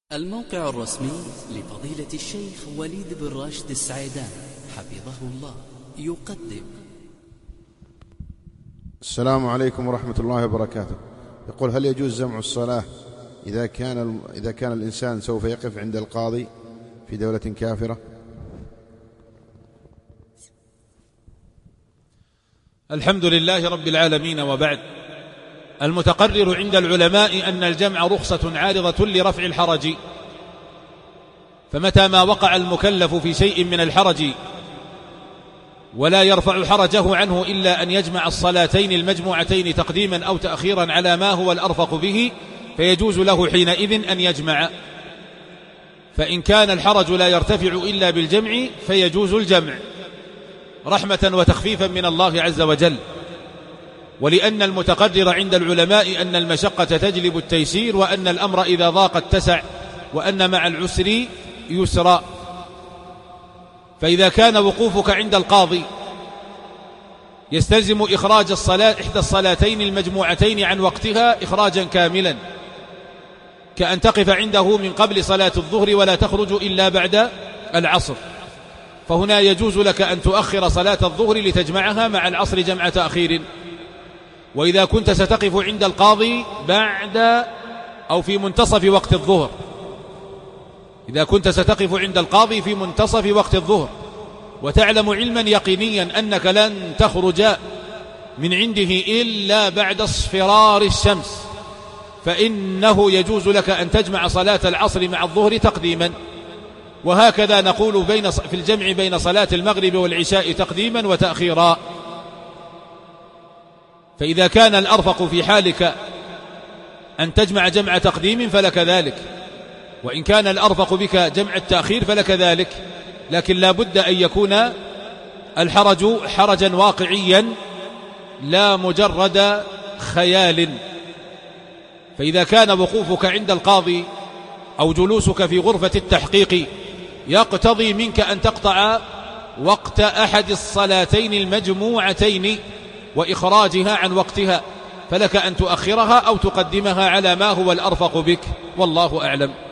الموقع الرسمي لفضيلة الشيخ وليد بن راشد السعيدان حفظه الله يقدم. السلام عليكم ورحمة الله وبركاته. يقول: هل يجوز جمع الصلاة إذا كان الإنسان سوف يقف عند القاضي في دولة كافرة؟ الحمد لله رب العالمين، وبعد. المتقرر عند العلماء أن الجمع رخصة عارضة لرفع الحرج، فمتى ما وقع المكلف في شيء من الحرج ولا يرفع حرجه عنه إلا أن يجمع الصلاتين المجموعتين تقديما أو تأخيرا على ما هو الأرفق به، فيجوز له حينئذ أن يجمع. فإن كان الحرج لا يرتفع إلا بالجمع فيجوز الجمع رحمة وتخفيفا من الله عز وجل، ولأن المتقرر عند العلماء أن المشقة تجلب التيسير، وأن الأمر إذا ضاق اتسع، وأن مع العسر يسرا. فإذا كان وقوفك عند القاضي يستلزم إخراج إحدى الصلاتين المجموعتين عن وقتها إخراجا كاملا، كأن تقف عنده من قبل صلاة الظهر ولا تخرج إلا بعد العصر، فهنا يجوز لك أن تؤخر صلاة الظهر لتجمعها مع العصر جمع تأخير. وإذا كنت ستقف عند القاضي بعد أو في منتصف وقت الظهر، إذا كنت ستقف عند القاضي في منتصف وقت الظهر وتعلم علما يقينيا أنك لن تخرج من عنده إلا بعد اصفرار الشمس، فإنه يجوز لك أن تجمع صلاة العصر مع الظهر تقديما. وهكذا نقول في الجمع بين صلاة المغرب والعشاء تقديما وتأخيرا. فإذا كان الأرفق في حالك أن تجمع جمع تقديم فلك ذلك، وإن كان الأرفق بك جمع التأخير فلك ذلك، لكن لا بد أن يكون الحرج حرجا واقعيا لا مجرد خيال. فإذا كان وقوفك عند القاضي أو جلوسك في غرفة التحقيق يقتضي منك أن تقطع وقت أحد الصلاتين المجموعتين وإخراجها عن وقتها، فلك أن تؤخرها أو تقدمها على ما هو الأرفق بك، والله أعلم.